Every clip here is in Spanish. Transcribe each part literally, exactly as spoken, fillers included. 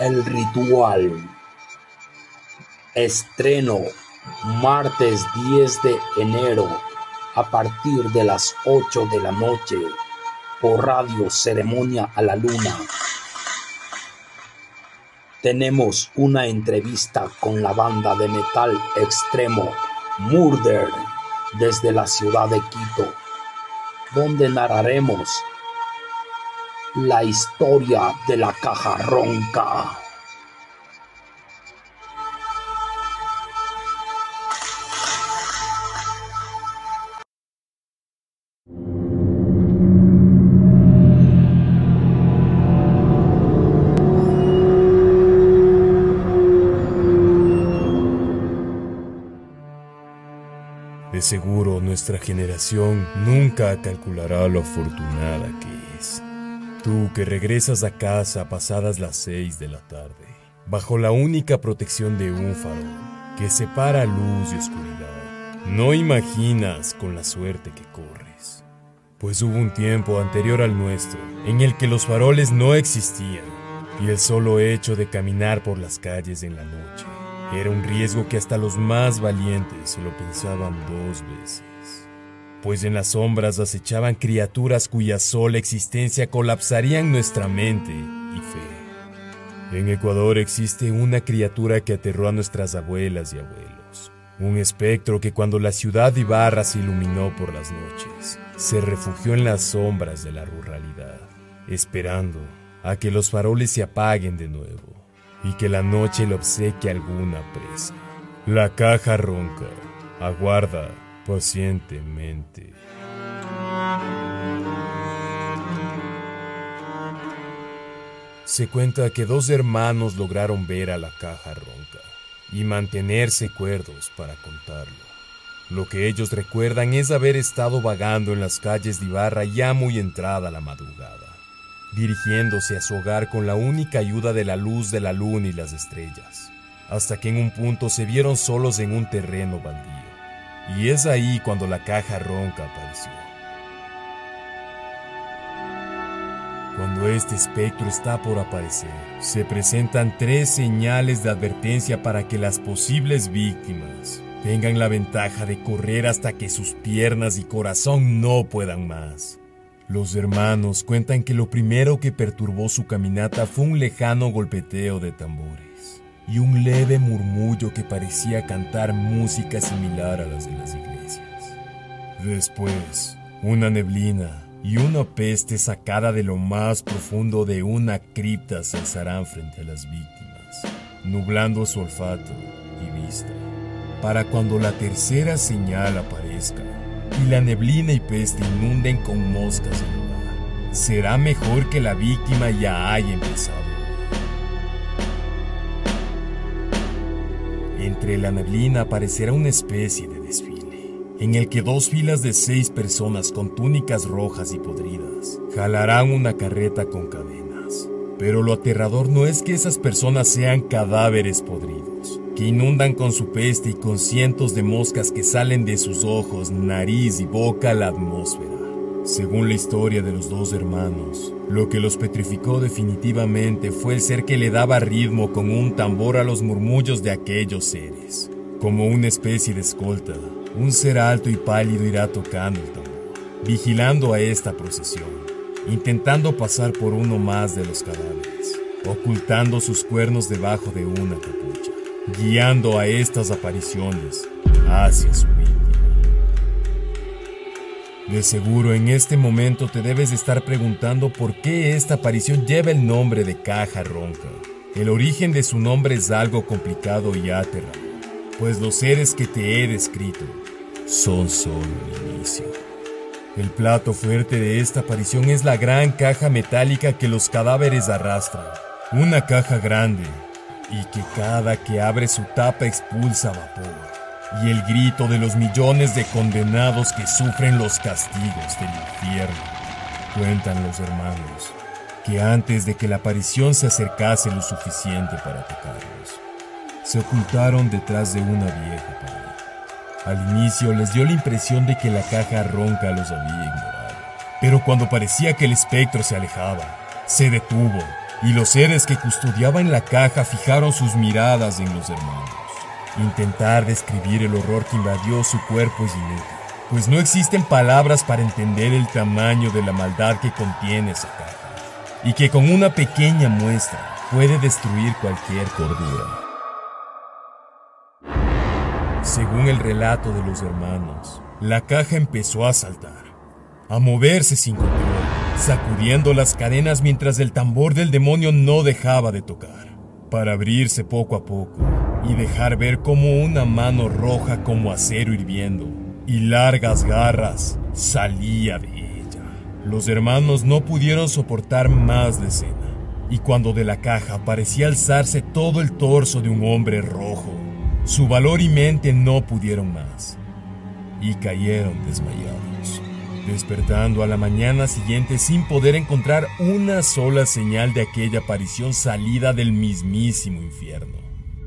El ritual. Estreno martes diez de enero a partir de las ocho de la noche por Radio Ceremonia a la Luna. Tenemos una entrevista con la banda de metal extremo Murder desde la ciudad de Quito, donde narraremos la historia de la Caja Ronca. De seguro nuestra generación nunca calculará lo afortunada que es. Tú que regresas a casa pasadas las seis de la tarde, bajo la única protección de un farol que separa luz y oscuridad, no imaginas con la suerte que corres. Pues hubo un tiempo anterior al nuestro en el que los faroles no existían y el solo hecho de caminar por las calles en la noche era un riesgo que hasta los más valientes se lo pensaban dos veces. Pues en las sombras acechaban criaturas cuya sola existencia colapsarían nuestra mente y fe. En Ecuador existe una criatura que aterró a nuestras abuelas y abuelos. Un espectro que cuando la ciudad de Ibarra se iluminó por las noches, se refugió en las sombras de la ruralidad, esperando a que los faroles se apaguen de nuevo y que la noche le obsequie alguna presa. La Caja Ronca aguarda pacientemente. Se cuenta que dos hermanos lograron ver a la Caja Ronca y mantenerse cuerdos para contarlo. Lo que ellos recuerdan es haber estado vagando en las calles de Ibarra ya muy entrada la madrugada, dirigiéndose a su hogar con la única ayuda de la luz de la luna y las estrellas, hasta que en un punto se vieron solos en un terreno baldío. Y es ahí cuando la Caja Ronca apareció. Cuando este espectro está por aparecer, se presentan tres señales de advertencia para que las posibles víctimas tengan la ventaja de correr hasta que sus piernas y corazón no puedan más. Los hermanos cuentan que lo primero que perturbó su caminata fue un lejano golpeteo de tambores y un leve murmullo que parecía cantar música similar a las de las iglesias. Después, una neblina y una peste sacada de lo más profundo de una cripta se alzarán frente a las víctimas, nublando su olfato y vista, para cuando la tercera señal aparezca y la neblina y peste inunden con moscas el lugar, será mejor que la víctima ya haya empezado. Entre la neblina aparecerá una especie de desfile, en el que dos filas de seis personas con túnicas rojas y podridas jalarán una carreta con cadenas. Pero lo aterrador no es que esas personas sean cadáveres podridos, que inundan con su peste y con cientos de moscas que salen de sus ojos, nariz y boca la atmósfera. Según la historia de los dos hermanos, lo que los petrificó definitivamente fue el ser que le daba ritmo con un tambor a los murmullos de aquellos seres. Como una especie de escolta, un ser alto y pálido irá tocando el tambor, vigilando a esta procesión, intentando pasar por uno más de los cadáveres, ocultando sus cuernos debajo de una capucha, guiando a estas apariciones hacia su víctima. De seguro en este momento te debes de estar preguntando por qué esta aparición lleva el nombre de Caja Ronca. El origen de su nombre es algo complicado y aterrador, pues los seres que te he descrito son solo el inicio. El plato fuerte de esta aparición es la gran caja metálica que los cadáveres arrastran. Una caja grande y que cada que abre su tapa expulsa vapor. Y el grito de los millones de condenados que sufren los castigos del infierno. Cuentan los hermanos que antes de que la aparición se acercase lo suficiente para tocarlos, se ocultaron detrás de una vieja pared. Al inicio les dio la impresión de que la Caja Ronca los había ignorado, pero cuando parecía que el espectro se alejaba, se detuvo y los seres que custodiaban la caja fijaron sus miradas en los hermanos. Intentar describir el horror que invadió su cuerpo es inútil, pues no existen palabras para entender el tamaño de la maldad que contiene esa caja, y que con una pequeña muestra puede destruir cualquier cordura. Según el relato de los hermanos, la caja empezó a saltar, a moverse sin control, sacudiendo las cadenas mientras el tambor del demonio no dejaba de tocar, para abrirse poco a poco y dejar ver como una mano roja como acero hirviendo y largas garras salía de ella. Los hermanos no pudieron soportar más la escena, y cuando de la caja parecía alzarse todo el torso de un hombre rojo, su valor y mente no pudieron más y cayeron desmayados, despertando a la mañana siguiente sin poder encontrar una sola señal de aquella aparición salida del mismísimo infierno.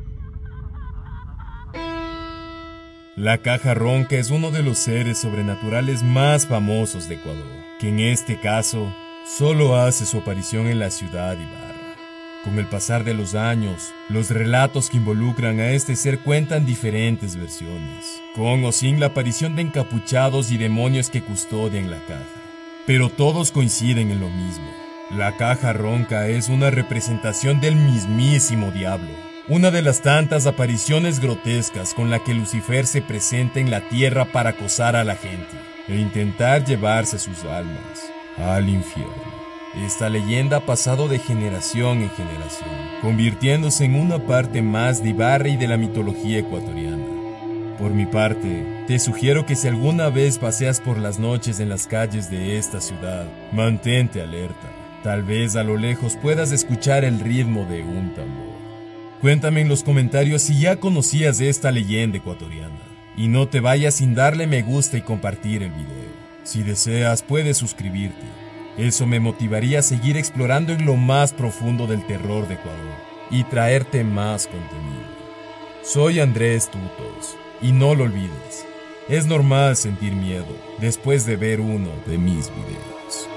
La caja ronca es uno de los seres sobrenaturales más famosos de Ecuador, que en este caso solo hace su aparición en la ciudad Ibarra. Con el pasar de los años, los relatos que involucran a este ser cuentan diferentes versiones, con o sin la aparición de encapuchados y demonios que custodian la caja. Pero todos coinciden en lo mismo: la caja ronca es una representación del mismísimo diablo, una de las tantas apariciones grotescas con la que Lucifer se presenta en la tierra para acosar a la gente e intentar llevarse sus almas al infierno. Esta leyenda ha pasado de generación en generación, convirtiéndose en una parte más de Ibarra y de la mitología ecuatoriana. Por mi parte, te sugiero que si alguna vez paseas por las noches en las calles de esta ciudad, mantente alerta. Tal vez a lo lejos puedas escuchar el ritmo de un tambor. Cuéntame en los comentarios si ya conocías de esta leyenda ecuatoriana. Y no te vayas sin darle me gusta y compartir el video. Si deseas, puedes suscribirte. Eso me motivaría a seguir explorando en lo más profundo del terror de Ecuador y traerte más contenido. Soy Andrés Tutos, y no lo olvides, es normal sentir miedo después de ver uno de mis videos.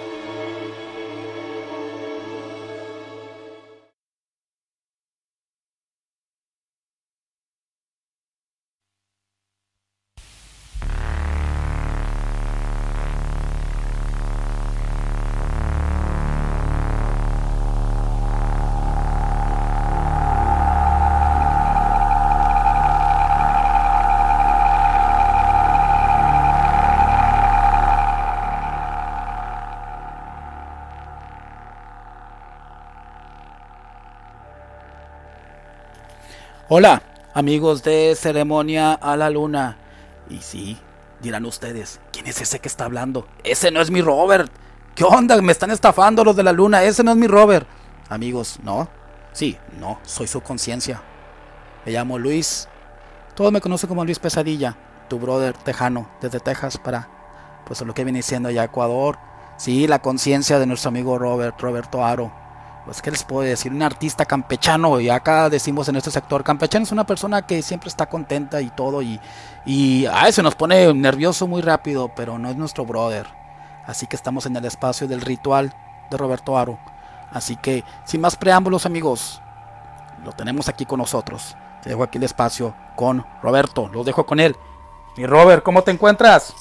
Hola, amigos de Ceremonia a la Luna. Y sí, dirán ustedes, ¿quién es ese que está hablando? Ese no es mi Robert. ¿Qué onda? Me están estafando los de la Luna. Ese no es mi Robert. Amigos, ¿no? Sí, no, soy su conciencia. Me llamo Luis. Todos me conocen como Luis Pesadilla, tu brother tejano, desde Texas para, pues, lo que viene siendo allá Ecuador. Sí, la conciencia de nuestro amigo Robert, Roberto Aro. Pues, ¿qué les puedo decir? Un artista campechano, y acá decimos en este sector, campechano es una persona que siempre está contenta y todo, y, y ay, se nos pone nervioso muy rápido, pero no es nuestro brother. Así que estamos en el espacio del ritual de Roberto Aro. Así que, sin más preámbulos, amigos, lo tenemos aquí con nosotros. Te dejo aquí el espacio con Roberto, lo dejo con él. Y Robert, ¿cómo te encuentras?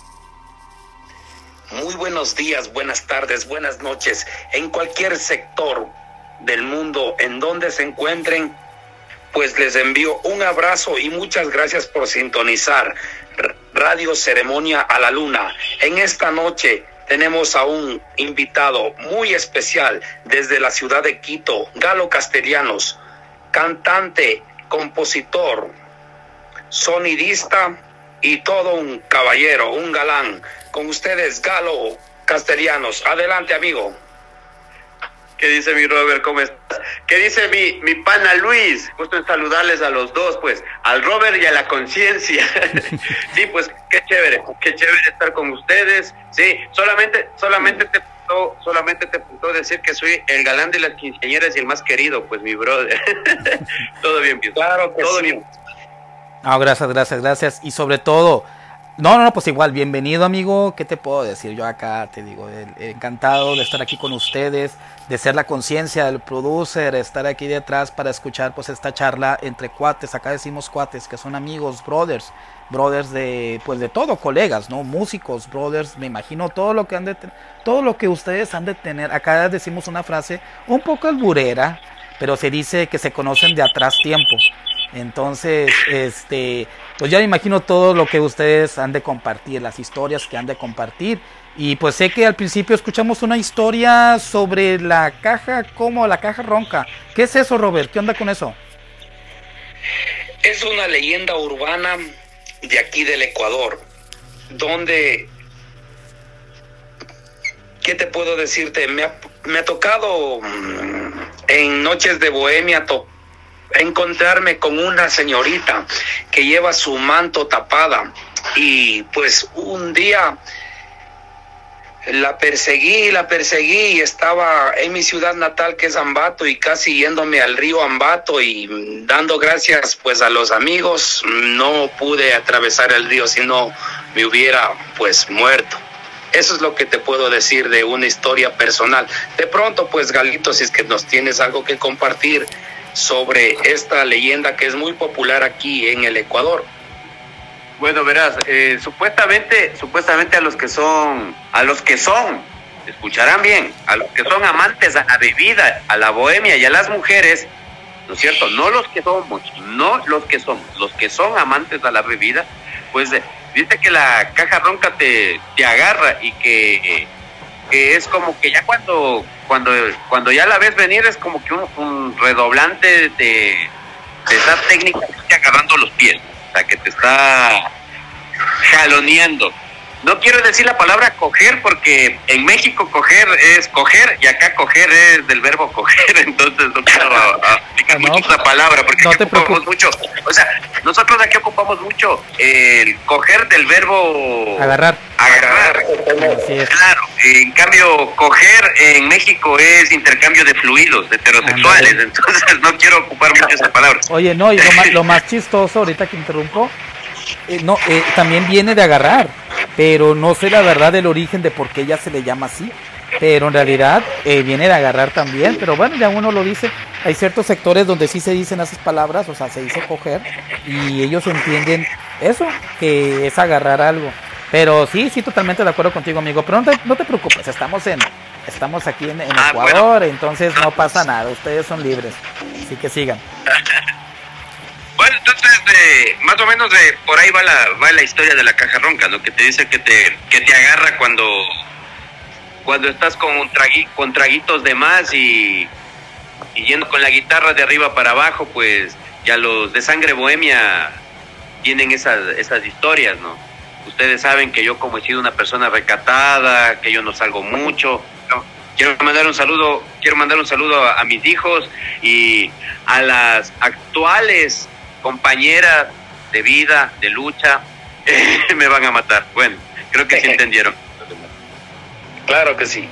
Muy buenos días, buenas tardes, buenas noches, en cualquier sector del mundo en donde se encuentren, pues les envío un abrazo y muchas gracias por sintonizar Radio Ceremonia a la Luna. En esta noche tenemos a un invitado muy especial desde la ciudad de Quito, Galo Castellanos, cantante, compositor, sonidista y todo un caballero, un galán. Con ustedes, Galo Castellanos. Adelante, amigo. ¿Qué dice mi Robert? ¿Cómo estás? ¿Qué dice mi, mi pana Luis? Gusto en saludarles a los dos, pues, al Robert y a la conciencia. Sí, pues, qué chévere, qué chévere estar con ustedes. Sí, solamente, solamente te puedo, solamente te puedo decir que soy el galán de las quinceañeras y el más querido, pues, mi brother. Todo bien, bien. Claro que Todo sí. bien. Ah, gracias, gracias, gracias. Y sobre todo, No, no, no, pues igual, bienvenido amigo, ¿qué te puedo decir? Yo acá te digo, eh, encantado de estar aquí con ustedes, de ser la conciencia del producer, estar aquí detrás para escuchar pues esta charla entre cuates, acá decimos cuates, que son amigos, brothers, brothers de, pues de todo, colegas, ¿no? Músicos, brothers, me imagino todo lo que han de tener, todo lo que ustedes han de tener, acá decimos una frase un poco alburera, pero se dice que se conocen de atrás tiempo. Entonces, este, pues ya me imagino todo lo que ustedes han de compartir, las historias que han de compartir. Y pues sé que al principio escuchamos una historia sobre la caja, como la caja ronca. ¿Qué es eso, Robert? ¿Qué onda con eso? Es una leyenda urbana de aquí del Ecuador, donde, ¿qué te puedo decirte? Me ha, me ha tocado en noches de bohemia to encontrarme con una señorita que lleva su manto tapada, y pues un día la perseguí, la perseguí y estaba en mi ciudad natal, que es Ambato, y casi yéndome al río Ambato, y dando gracias pues a los amigos no pude atravesar el río, si no me hubiera pues muerto. Eso es lo que te puedo decir de una historia personal. De pronto pues, Galito, si es que nos tienes algo que compartir sobre esta leyenda que es muy popular aquí en el Ecuador. Bueno, verás, eh, supuestamente, supuestamente a los que son, a los que son, escucharán bien, a los que son amantes a la bebida, a la bohemia y a las mujeres, ¿no es cierto? No los que somos, no los que somos, los que son amantes a la bebida, pues eh, viste que la caja ronca te, te agarra, y que, eh, que es como que ya cuando, cuando, cuando ya la ves venir es como que un, un redoblante de, de esa técnica que te agarrando los pies. O sea, que te está jaloneando. No quiero decir la palabra coger, porque en México coger es coger y acá coger es del verbo coger, entonces no quiero aplicar no, mucho esa palabra, porque no aquí ocupamos mucho, o sea, nosotros aquí ocupamos mucho el coger del verbo agarrar. Agarrar. Claro, en cambio coger en México es intercambio de fluidos heterosexuales, Andale. Entonces no quiero ocupar mucho esa palabra. Oye, no, y lo más, lo más chistoso, ahorita que interrumpo, eh, no, eh, también viene de agarrar, pero no sé la verdad del origen de por qué ya se le llama así, pero en realidad eh, viene de agarrar también, pero bueno, ya uno lo dice, hay ciertos sectores donde sí se dicen esas palabras, o sea, se dice coger, y ellos entienden eso, que es agarrar algo, pero sí, sí, totalmente de acuerdo contigo, amigo, pero no te, no te preocupes, estamos en, estamos aquí en, en ah, Ecuador, bueno. Entonces no pasa nada, ustedes son libres, así que sigan. Bueno, entonces, eh, más o menos eh, por ahí va la va la historia de la caja ronca, ¿no? Que te dice que te que te agarra cuando cuando estás con un tragui, con traguitos de más y, y yendo con la guitarra de arriba para abajo, pues ya los de sangre bohemia tienen esas esas historias, ¿no? Ustedes saben que yo, como he sido una persona recatada, que yo no salgo mucho, ¿no? Quiero mandar un saludo, quiero mandar un saludo a, a mis hijos y a las actuales compañeras de vida, de lucha, eh, me van a matar. Bueno, creo que sí entendieron. Claro que sí.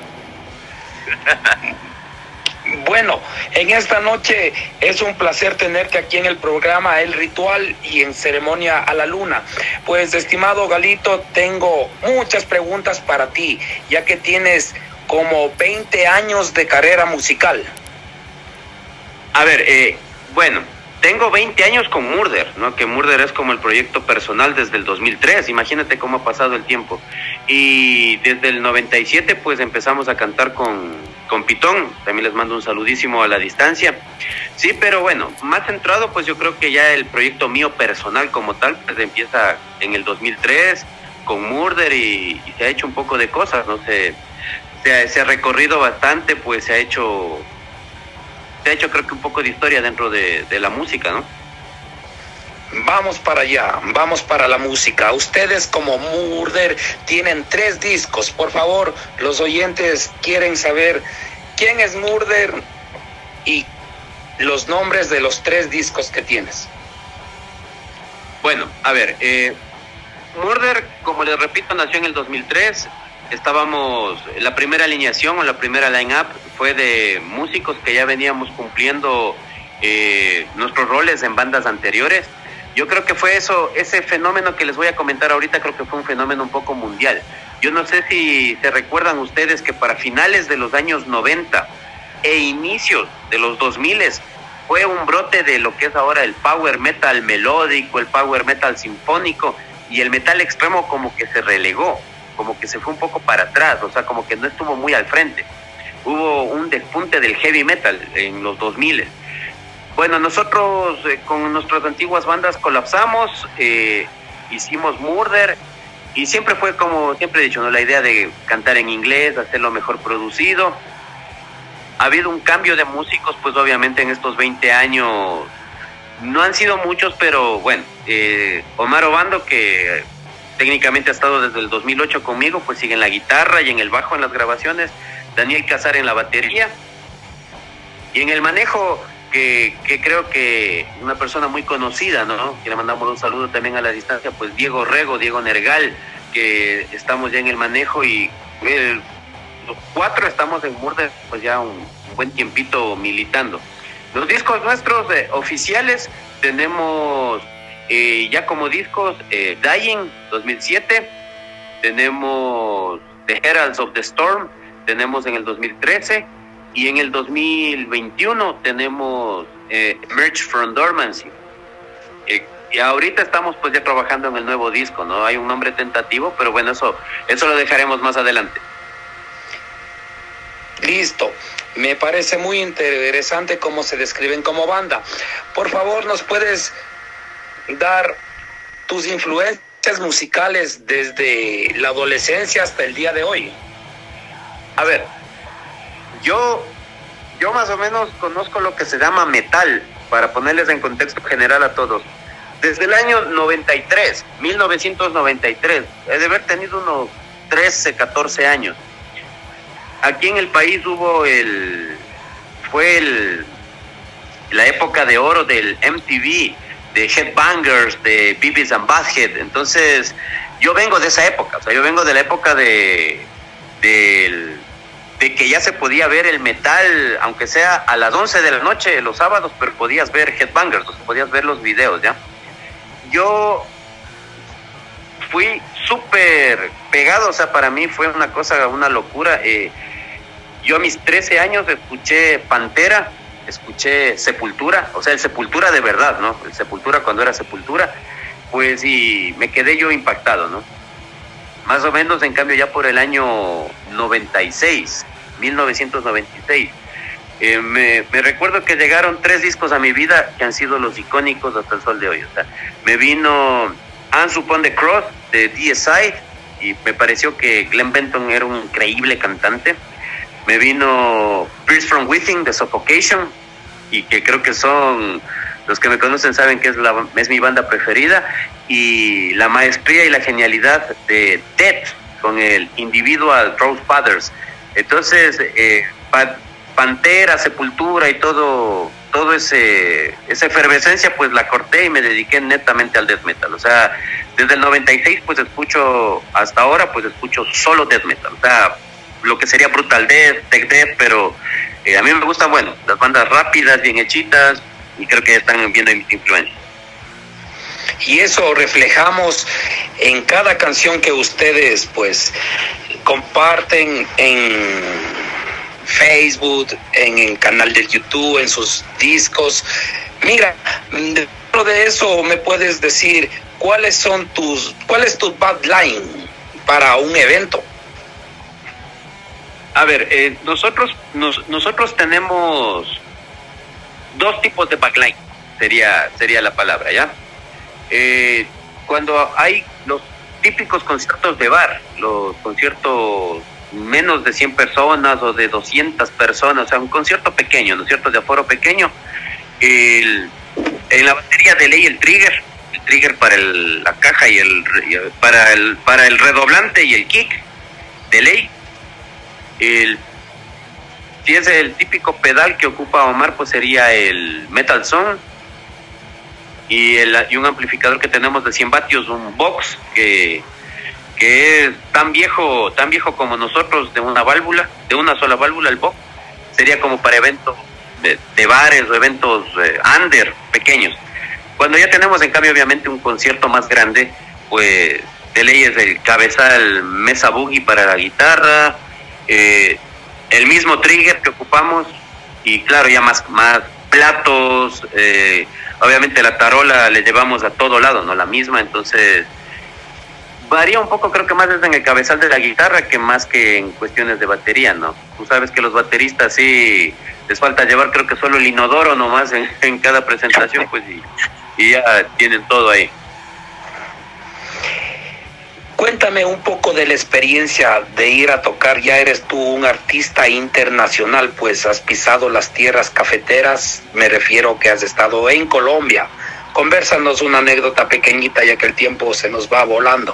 Bueno, en esta noche es un placer tenerte aquí en el programa El Ritual y en Ceremonia a la Luna. Pues, estimado Galito, tengo muchas preguntas para ti, ya que tienes como veinte años de carrera musical. A ver, eh, bueno, tengo veinte años con Murder, ¿no? Que Murder es como el proyecto personal desde el dos mil tres, imagínate cómo ha pasado el tiempo. Y desde el noventa y siete pues empezamos a cantar con, con Pitón, también les mando un saludísimo a la distancia. Sí, pero bueno, más centrado pues yo creo que ya el proyecto mío personal como tal pues empieza en el dos mil tres con Murder y, y se ha hecho un poco de cosas, ¿no? Se, se, ha, se ha recorrido bastante, pues se ha hecho... De hecho, creo que un poco de historia dentro de, de la música, ¿no? Vamos para allá, vamos para la música. Ustedes como Murder tienen tres discos. Por favor, los oyentes quieren saber quién es Murder y los nombres de los tres discos que tienes. Bueno, a ver, eh, Murder, como les repito, nació en el dos mil tres. Estábamos, la primera alineación o la primera line-up fue de músicos que ya veníamos cumpliendo eh, nuestros roles en bandas anteriores. yo creo que fue eso, ese fenómeno que les voy a comentar ahorita, creo que fue un fenómeno un poco mundial. Yo no sé si se recuerdan ustedes que para finales de los años noventa e inicios de los dos mil fue un brote de lo que es ahora el power metal melódico, el power metal sinfónico, y el metal extremo como que se relegó, como que se fue un poco para atrás, o sea, como que no estuvo muy al frente. Hubo un despunte del heavy metal en los dos mil. Bueno, nosotros eh, con nuestras antiguas bandas colapsamos, eh, hicimos Murder, y siempre fue como, siempre he dicho, ¿no? La idea de cantar en inglés, hacerlo mejor producido. Ha habido un cambio de músicos, pues obviamente en estos veinte años, no han sido muchos, pero bueno, eh, Omar Obando, que técnicamente ha estado desde el dos mil ocho conmigo, pues sigue en la guitarra y en el bajo en las grabaciones, Daniel Casar en la batería, y en el manejo, que, que creo que una persona muy conocida, ¿no? Que le mandamos un saludo también a la distancia, pues Diego Rego, Diego Nergal, que estamos ya en el manejo, y el, los cuatro estamos en Murder, pues ya un, un buen tiempito militando. Los discos nuestros eh, oficiales tenemos eh, ya como discos eh, Dying dos mil siete, tenemos The Heralds of the Storm, tenemos en el dos mil trece, y en el dos mil veintiuno tenemos eh, Emerge from Dormancy. Eh, y ahorita estamos pues ya trabajando en el nuevo disco, ¿no? Hay un nombre tentativo, pero bueno, eso, eso lo dejaremos más adelante. Listo. Me parece muy interesante cómo se describen como banda. Por favor, ¿nos puedes dar tus influencias musicales desde la adolescencia hasta el día de hoy? A ver, yo, yo más o menos conozco lo que se llama metal, para ponerles en contexto general a todos. Desde el año noventa y tres, mil novecientos noventa y tres, he de haber tenido unos trece, catorce años. Aquí en el país hubo el, fue el, la época de oro del M T V, de Headbangers, de Beavis and Butthead. Entonces, yo vengo de esa época, o sea, yo vengo de la época de, de, de que ya se podía ver el metal, aunque sea a las once de la noche los sábados, pero podías ver Headbangers, o sea, podías ver los videos, ¿ya? Yo fui súper pegado, o sea, para mí fue una cosa, una locura. Eh, yo a mis trece años escuché Pantera, escuché Sepultura, o sea, el Sepultura de verdad, ¿no? El Sepultura cuando era Sepultura, pues, y me quedé yo impactado, ¿no? Más o menos, en cambio, ya por el año noventa y seis, mil novecientos noventa y seis, eh, me, me recuerdo que llegaron tres discos a mi vida que han sido los icónicos hasta el sol de hoy. O sea, me vino Hands Upon the Cross de D S I, y me pareció que Glenn Benton era un increíble cantante. Me vino Pierce from Within de Suffocation, y que creo que son, los que me conocen saben que es, la, es mi banda preferida, y la maestría y la genialidad de Death con el Individual Rose Fathers. Entonces, eh, pa, Pantera, Sepultura y todo, todo ese esa efervescencia, pues la corté y me dediqué netamente al death metal. O sea, desde el noventa y seis pues escucho, hasta ahora pues escucho solo death metal. O sea, lo que sería brutal death, tech death, pero eh, a mí me gustan, bueno, las bandas rápidas, bien hechitas, y creo que están viendo mis influencias. Y eso reflejamos en cada canción que ustedes pues comparten en Facebook, en el canal de YouTube, en sus discos. Mira, dentro de eso me puedes decir cuáles son tus, cuál es tu backline para un evento. A ver, eh, nosotros nos, nosotros tenemos dos tipos de backline, sería sería la palabra, ¿ya? Eh, cuando hay los típicos conciertos de bar, los conciertos menos de cien personas o de doscientas personas, o sea, un concierto pequeño, ¿no es cierto?, de aforo pequeño, el, en la batería de ley el trigger, el trigger para el, la caja y el para el para el redoblante y el kick de ley. El, si es el típico pedal que ocupa Omar, pues sería el Metal Zone, y, el, y un amplificador que tenemos de cien vatios, un Vox, que, que es tan viejo, tan viejo como nosotros, de una válvula, de una sola válvula, el Vox. Sería como para eventos de, de bares o eventos eh, under, pequeños. Cuando ya tenemos, en cambio, obviamente un concierto más grande, pues de ley es el cabezal Mesa Boogie para la guitarra, eh, el mismo trigger que ocupamos, y claro, ya más, más platos, eh, obviamente la tarola le llevamos a todo lado, ¿no? La misma, entonces varía un poco, creo que más es en el cabezal de la guitarra que más que en cuestiones de batería, ¿no? Tú sabes que los bateristas sí les falta llevar, creo que solo el inodoro nomás en, en cada presentación, pues y, y ya tienen todo ahí. Cuéntame un poco de la experiencia de ir a tocar. Ya eres tú un artista internacional, pues has pisado las tierras cafeteras, me refiero que has estado en Colombia. Convérsanos una anécdota pequeñita, ya que el tiempo se nos va volando.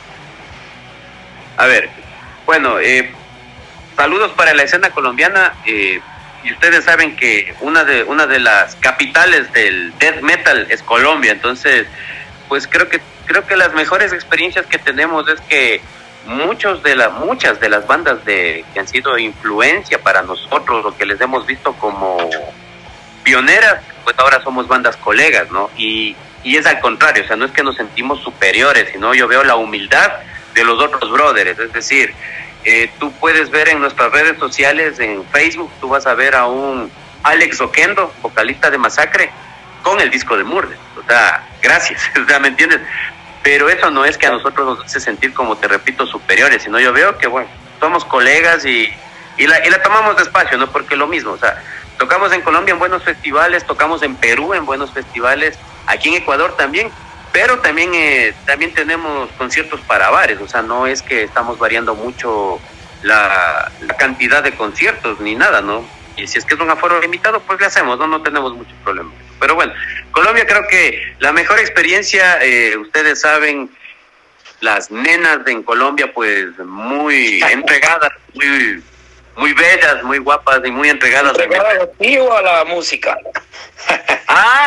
A ver, bueno, eh, saludos para la escena colombiana, eh, y ustedes saben que una de, una de las capitales del death metal es Colombia, entonces, pues creo que creo que las mejores experiencias que tenemos es que muchos de la, muchas de las bandas de, que han sido influencia para nosotros, o que les hemos visto como pioneras, pues ahora somos bandas colegas, ¿no? Y, y es al contrario, o sea, no es que nos sentimos superiores, sino yo veo la humildad de los otros brothers, es decir, eh, tú puedes ver en nuestras redes sociales, en Facebook, tú vas a ver a un Alex Oquendo, vocalista de Masacre, con el disco de Murder, o sea, gracias, o sea, ¿me entiendes? Pero eso no es que a nosotros nos hace sentir, como te repito, superiores, sino yo veo que, bueno, somos colegas y, y, la, y la tomamos despacio, ¿no? Porque lo mismo, o sea, tocamos en Colombia en buenos festivales, tocamos en Perú en buenos festivales, aquí en Ecuador también, pero también eh, también tenemos conciertos para bares, o sea, no es que estamos variando mucho la, la cantidad de conciertos ni nada, ¿no? Y si es que es un aforo limitado, pues le hacemos, no no tenemos mucho problema. Pero bueno, Colombia creo que la mejor experiencia, eh, ustedes saben, las nenas de en Colombia pues muy entregadas, muy muy bellas, muy guapas y muy entregadas. ¿Entregadas a ti o a la música? Ah,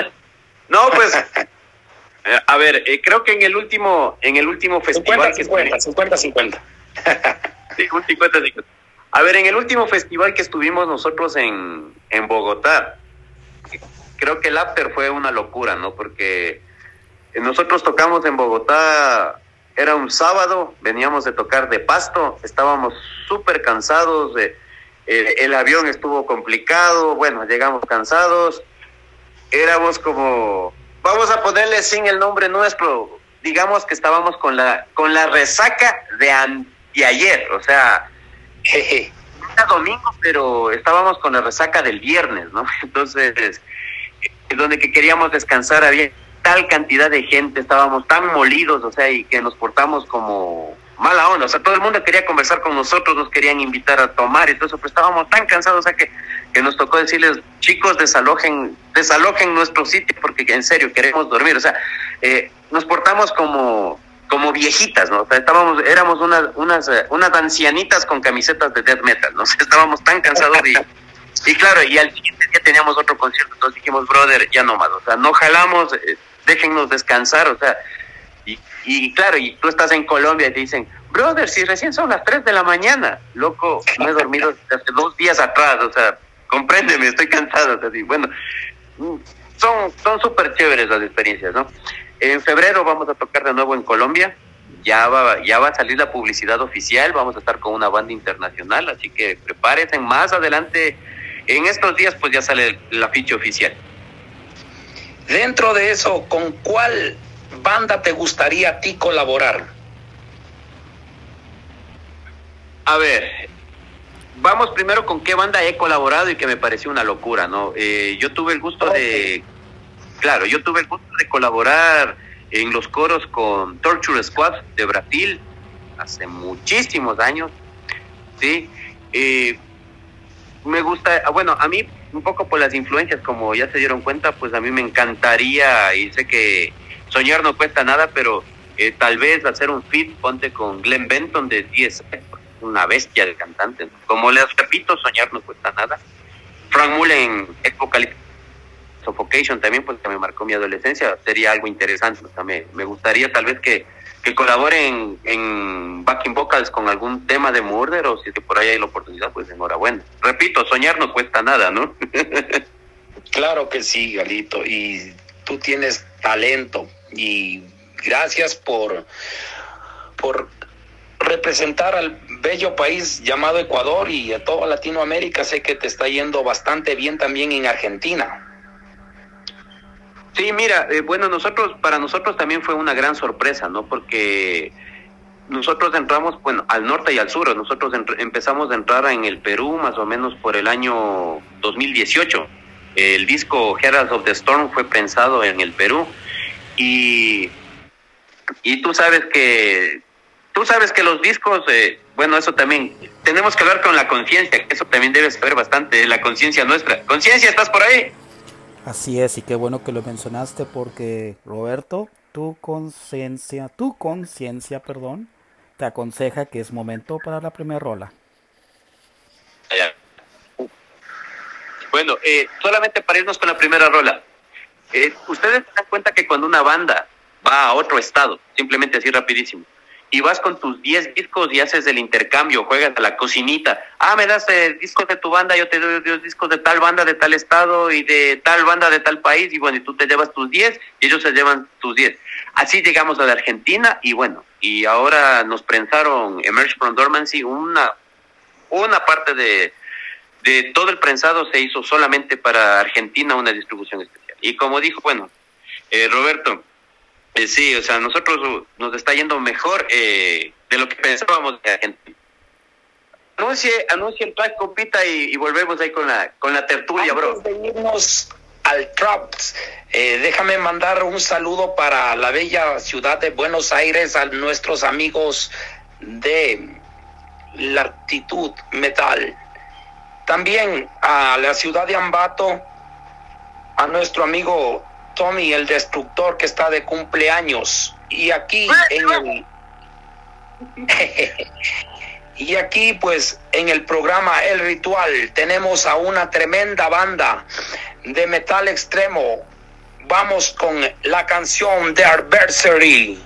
no, pues, eh, a ver, eh, creo que en el último, en el último festival... cincuenta, cincuenta, cincuenta. Sí, un cincuenta, cincuenta. A ver, en el último festival que estuvimos nosotros en, en Bogotá, creo que el after fue una locura, ¿no? Porque nosotros tocamos en Bogotá, era un sábado, veníamos de tocar de Pasto, estábamos súper cansados, eh, eh, el avión estuvo complicado, bueno, llegamos cansados, éramos como, vamos a ponerle sin el nombre nuestro, digamos que estábamos con la, con la resaca de anteayer, o sea... Era domingo, pero estábamos con la resaca del viernes, ¿no? Entonces, donde que queríamos descansar había tal cantidad de gente, estábamos tan molidos, o sea, y que nos portamos como mala onda, o sea, todo el mundo quería conversar con nosotros, nos querían invitar a tomar y todo eso, pero estábamos tan cansados, o sea, que, que nos tocó decirles, chicos, desalojen, desalojen nuestro sitio, porque en serio, queremos dormir, o sea, eh, nos portamos como... como viejitas, ¿no? O sea, estábamos, éramos unas, unas, unas ancianitas con camisetas de death metal, ¿no? O sea, estábamos tan cansados y, y claro, y al siguiente día teníamos otro concierto, entonces dijimos, brother, ya no más, o sea, no jalamos, eh, déjennos descansar, o sea, y, y claro, y tú estás en Colombia y te dicen, brother, si recién son las tres de la mañana, loco, no he dormido hace dos días atrás, o sea, compréndeme, estoy cansado, o sea, y bueno, son son súper chéveres las experiencias, ¿no? En febrero vamos a tocar de nuevo en Colombia, ya va, ya va a salir la publicidad oficial, vamos a estar con una banda internacional, así que prepárense, más adelante, en estos días pues ya sale la ficha oficial. Dentro de eso, ¿con cuál banda te gustaría a ti colaborar? A ver, vamos primero con qué banda he colaborado y que me pareció una locura, ¿no? Eh, yo tuve el gusto okay. de... Claro, yo tuve el gusto de colaborar en los coros con Torture Squad de Brasil hace muchísimos años, ¿sí? Eh, me gusta, bueno, a mí un poco por las influencias, como ya se dieron cuenta, pues a mí me encantaría, y sé que soñar no cuesta nada, pero eh, tal vez hacer un feat, ponte con Glenn Benton de D S F, una bestia de cantante, ¿no? Como les repito, soñar no cuesta nada. Frank Mullen, ex vocalista Suffocation también, pues que me marcó mi adolescencia, sería algo interesante, o sea, me, me gustaría tal vez que, que colaboren en, en backing vocals con algún tema de Murder, o si es que por ahí hay la oportunidad, pues enhorabuena. Repito, soñar no cuesta nada, ¿no? Claro que sí, Galito, y tú tienes talento y gracias por, por representar al bello país llamado Ecuador y a toda Latinoamérica. Sé que te está yendo bastante bien también en Argentina. Sí, mira, eh, bueno, nosotros, para nosotros también fue una gran sorpresa, ¿no? Porque nosotros entramos, bueno, al norte y al sur. Nosotros ent- empezamos a entrar en el Perú más o menos por el año dos mil dieciocho. El disco Heralds of the Storm fue pensado en el Perú y, y tú sabes que tú sabes que los discos, eh, bueno, eso también tenemos que hablar con la conciencia, que eso también debes saber bastante, la conciencia nuestra. Conciencia, ¿estás por ahí? Así es, y qué bueno que lo mencionaste porque, Roberto, tu conciencia, tu conciencia, perdón, te aconseja que es momento para la primera rola. Bueno, eh, solamente para irnos con la primera rola. Eh, ustedes se dan cuenta que cuando una banda va a otro estado, simplemente así rapidísimo, y vas con tus diez discos y haces el intercambio, juegas a la cocinita, ah, me das eh, discos de tu banda, yo te doy los discos de tal banda de tal estado y de tal banda de tal país, y bueno, y tú te llevas tus diez y ellos se llevan tus diez. Así llegamos a la Argentina y bueno, y ahora nos prensaron Emerge from Dormancy, una, una parte de, de todo el prensado se hizo solamente para Argentina, una distribución especial. Y como dijo, bueno, eh, Roberto, Eh, sí, o sea, nosotros uh, nos está yendo mejor eh, de lo que pensábamos de Argentina. Anuncie, anuncie el track, compita, y, y volvemos ahí con la con la tertulia, bro. Antes de irnos al trap, eh, déjame mandar un saludo para la bella ciudad de Buenos Aires, a nuestros amigos de Latitud Metal. También a la ciudad de Ambato, a nuestro amigo Tommy el Destructor, que está de cumpleaños. Y aquí en el y aquí pues en el programa El Ritual tenemos a una tremenda banda de metal extremo. Vamos con la canción de Adversary.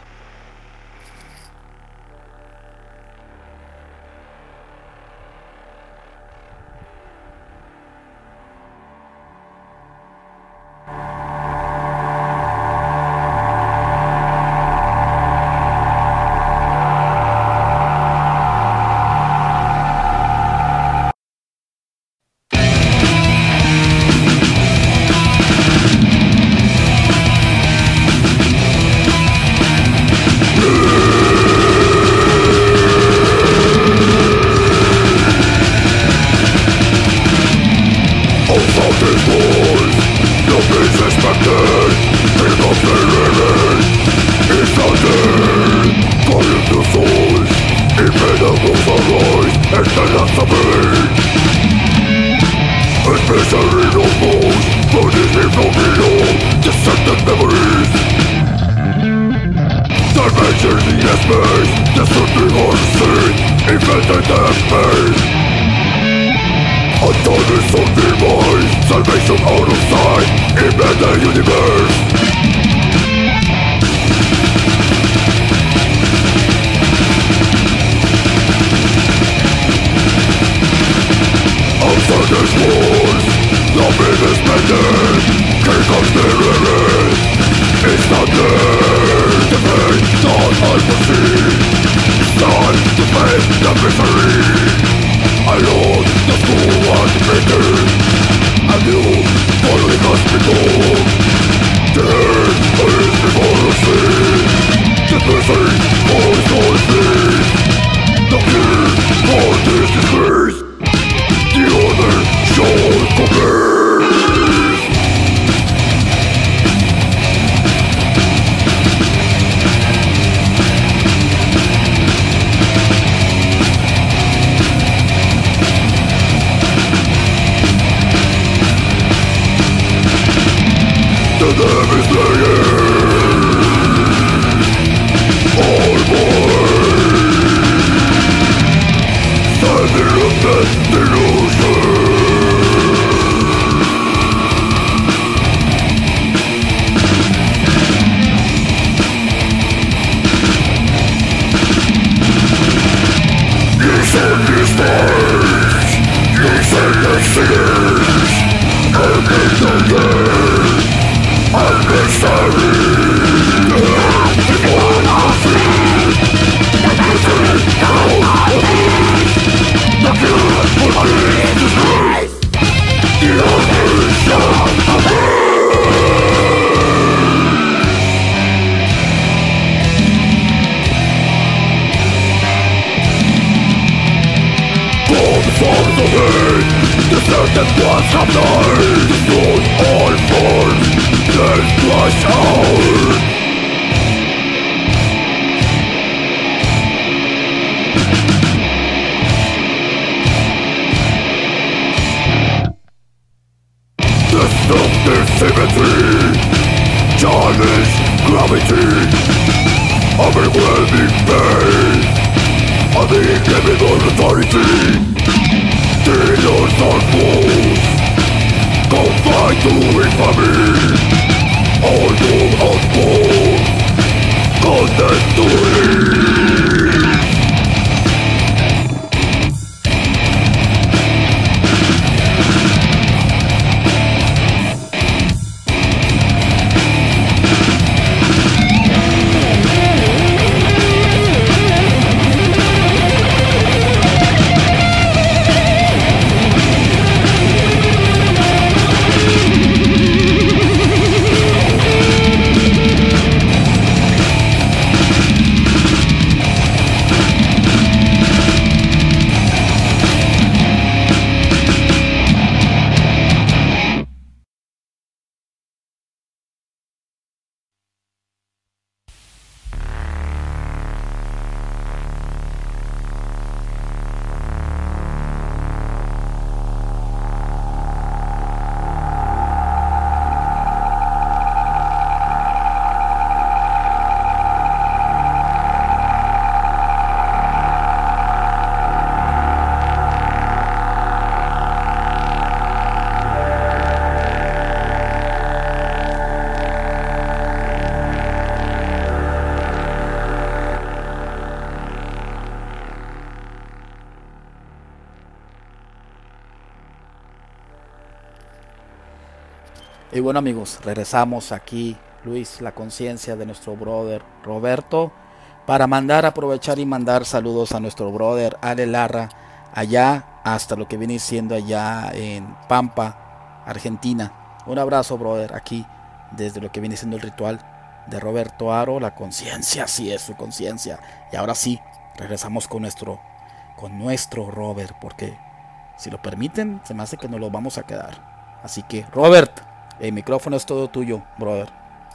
Y bueno amigos, regresamos aquí, Luis, la conciencia de nuestro brother Roberto, para mandar, aprovechar y mandar saludos a nuestro brother Ale Larra, allá hasta lo que viene siendo allá en Pampa, Argentina. Un abrazo, brother, aquí desde lo que viene siendo el ritual de Roberto Aro, la conciencia, sí es su conciencia. Y ahora sí, regresamos con nuestro, con nuestro Robert, porque si lo permiten, se me hace que nos lo vamos a quedar. Así que, Robert, el micrófono es todo tuyo, brother.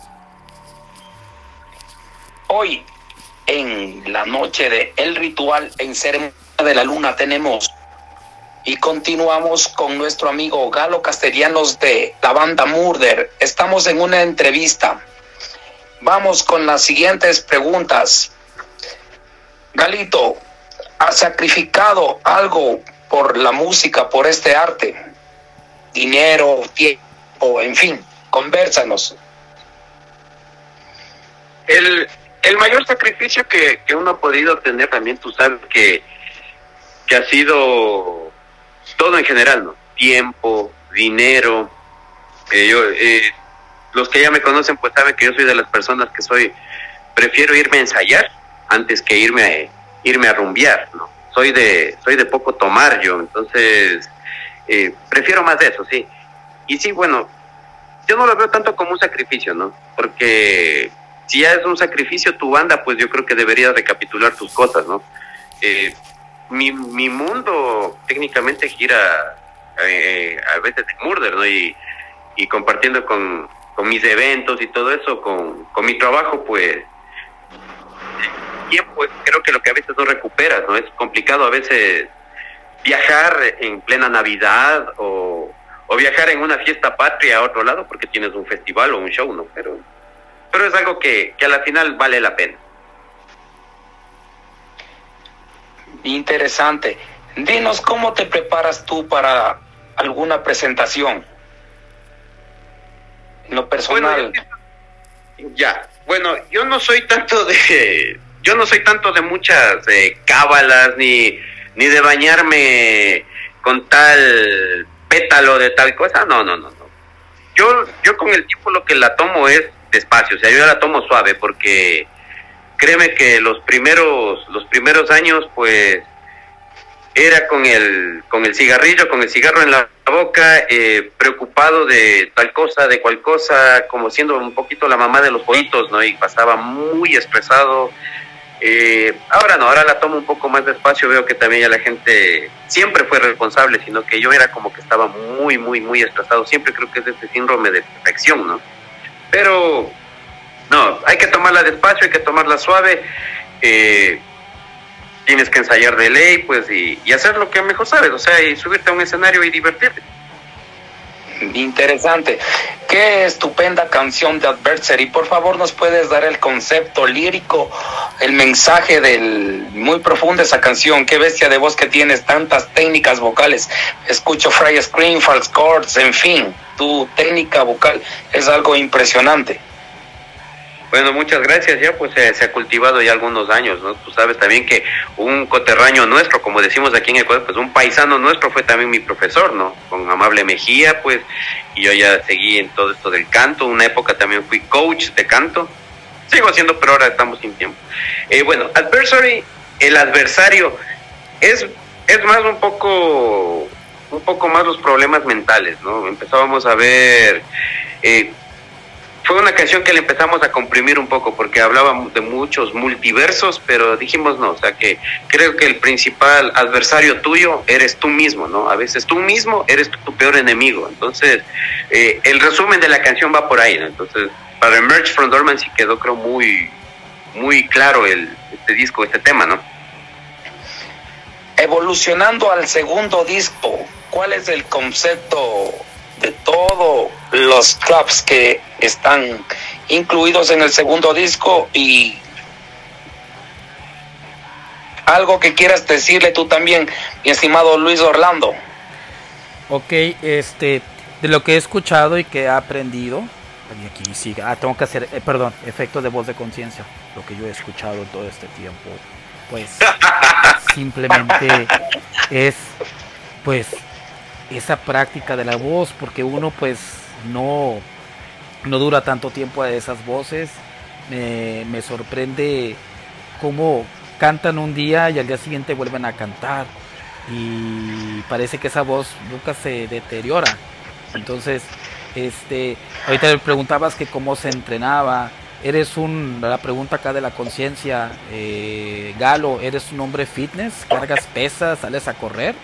Hoy, en la noche de El Ritual en Ceremonia de la Luna, tenemos y continuamos con nuestro amigo Galo Castellanos de la banda Murder. Estamos en una entrevista. Vamos con las siguientes preguntas. Galito, ¿has sacrificado algo por la música, por este arte? Dinero, tiempo, en fin, convérsanos. El, el mayor sacrificio que, que uno ha podido tener, también tú sabes que, que ha sido todo en general, ¿no? Tiempo, dinero. Eh, yo, eh, los que ya me conocen pues saben que yo soy de las personas que soy, prefiero irme a ensayar antes que irme a, irme a rumbear, ¿no? Soy de, soy de poco tomar yo, entonces eh, prefiero más de eso, sí. Y sí, bueno, yo no lo veo tanto como un sacrificio, ¿no? Porque si ya es un sacrificio tu banda, pues yo creo que deberías recapitular tus cosas, ¿no? Eh, mi, mi mundo técnicamente gira eh, a veces en Murder, ¿no? Y, y compartiendo con, con mis eventos y todo eso, con, con mi trabajo, pues tiempo, creo que lo que a veces no recuperas, ¿no? Es complicado a veces viajar en plena Navidad o, o viajar en una fiesta patria a otro lado porque tienes un festival o un show, ¿no? Pero, pero es algo que, que a la final vale la pena. Interesante. Dinos cómo te preparas tú para alguna presentación. En lo personal. Bueno, ya, bueno, yo no soy tanto de, yo no soy tanto de muchas eh, cábalas ni, ni de bañarme con tal pétalo de tal cosa. No, no, no, no. yo, yo con el tiempo lo que la tomo es despacio, o sea, yo la tomo suave, porque créeme que los primeros, los primeros años, pues, era con el, con el cigarrillo, con el cigarro en la boca, eh, preocupado de tal cosa, de cual cosa, como siendo un poquito la mamá de los pollitos, ¿no? Y pasaba muy estresado. Eh, ahora no, ahora la tomo un poco más despacio, veo que también ya la gente siempre fue responsable, sino que yo era como que estaba muy, muy, muy estresado. Siempre creo que es este síndrome de perfección, ¿no? Pero, no, hay que tomarla despacio, hay que tomarla suave. Eh, tienes que ensayar de ley, pues, y, y hacer lo que mejor sabes, o sea, y subirte a un escenario y divertirte. Interesante. Qué estupenda canción de Adversary. Por favor, ¿nos puedes dar el concepto lírico, el mensaje del muy profundo de esa canción? Qué bestia de voz que tienes, tantas técnicas vocales. Escucho fry scream, false chords, en fin, tu técnica vocal es algo impresionante. Bueno, muchas gracias. Ya pues eh, se ha cultivado ya algunos años, ¿no? Tú sabes también que un coterráneo nuestro, como decimos aquí en Ecuador, pues un paisano nuestro fue también mi profesor, ¿no? Con Amable Mejía, pues, y yo ya seguí en todo esto del canto. Una época también fui coach de canto. Sigo haciendo, pero ahora estamos sin tiempo. Eh, bueno, Adversary, el adversario, es, es más un poco, un poco más los problemas mentales, ¿no? Empezábamos a ver... Eh, Fue una canción que le empezamos a comprimir un poco porque hablaba de muchos multiversos, pero dijimos no, o sea que creo que el principal adversario tuyo eres tú mismo, ¿no? A veces tú mismo eres tu, tu peor enemigo. Entonces, eh, el resumen de la canción va por ahí, ¿no? Entonces, para Emerge from Dormancy quedó creo muy, muy claro el, este disco, este tema, ¿no? Evolucionando al segundo disco, ¿cuál es el concepto de todos los clubs que están incluidos en el segundo disco y algo que quieras decirle tú también, mi estimado Luis Orlando? Ok, este, de lo que he escuchado y que he aprendido, y aquí sí, ah, tengo que hacer, eh, perdón, efecto de voz de conciencia, lo que yo he escuchado todo este tiempo, pues simplemente es, pues, esa práctica de la voz, porque uno pues no, no dura tanto tiempo a esas voces. Me, me sorprende cómo cantan un día y al día siguiente vuelven a cantar y parece que esa voz nunca se deteriora. Entonces, este, ahorita me preguntabas que cómo se entrenaba. Eres un, la pregunta acá de la conciencia, eh, Galo, ¿eres un hombre fitness? ¿Cargas pesas? ¿Sales a correr?